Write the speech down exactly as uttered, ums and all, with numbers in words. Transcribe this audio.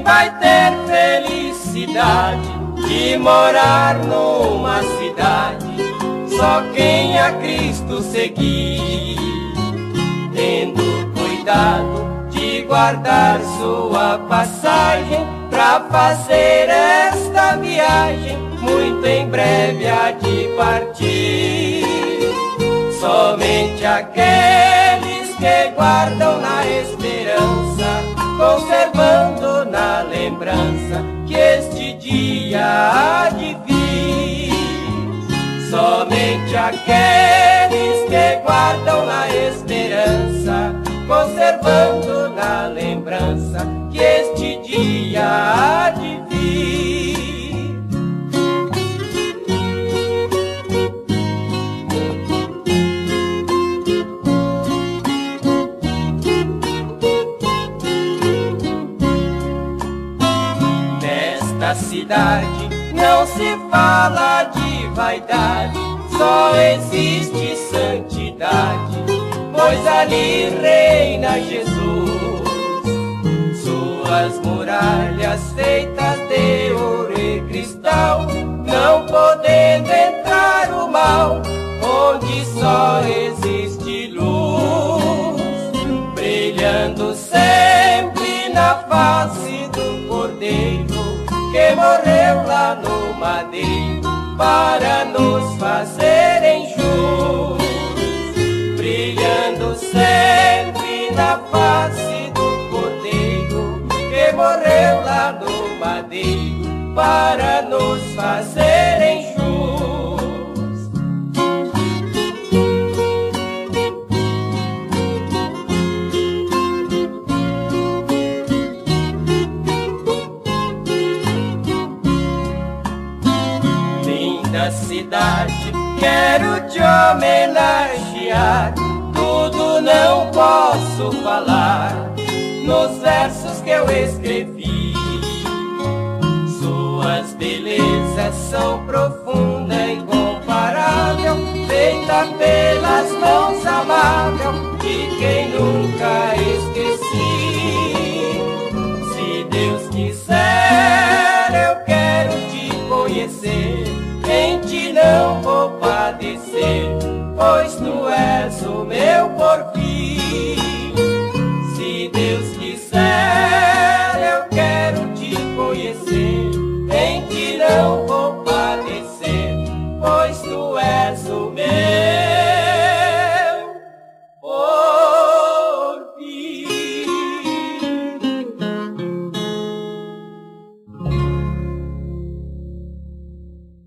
Quem vai ter felicidade de morar numa cidade? Só quem a Cristo seguir, tendo cuidado de guardar sua passagem, pra fazer esta viagem, muito em breve há de partir. Somente aqueles que guardam na esperança, conservando na lembrança que este dia há de vir. Somente aqueles que guardam na esperança, conservando na lembrança que este dia há de vir. Nesta cidade não se fala de vaidade, só existe santidade, pois ali reina Jesus. Suas muralhas feitas de ouro e cristal, não podendo entrar o mal, onde só existe luz, brilhando sempre na face do Cordeiro, que morreu lá no madeiro para nos fazerem jus, brilhando sempre na face do Cordeiro, que morreu lá no madeiro para nos fazerem jus. Cidade, quero te homenagear, tudo não posso falar nos versos que eu escrevi. Suas belezas são profunda e incomparável, feita pelas mãos amável de quem nunca esqueci. Se Deus quiser, eu quero te conhecer, em ti não vou padecer, pois tu és o meu porfim. Se Deus quiser, eu quero te conhecer,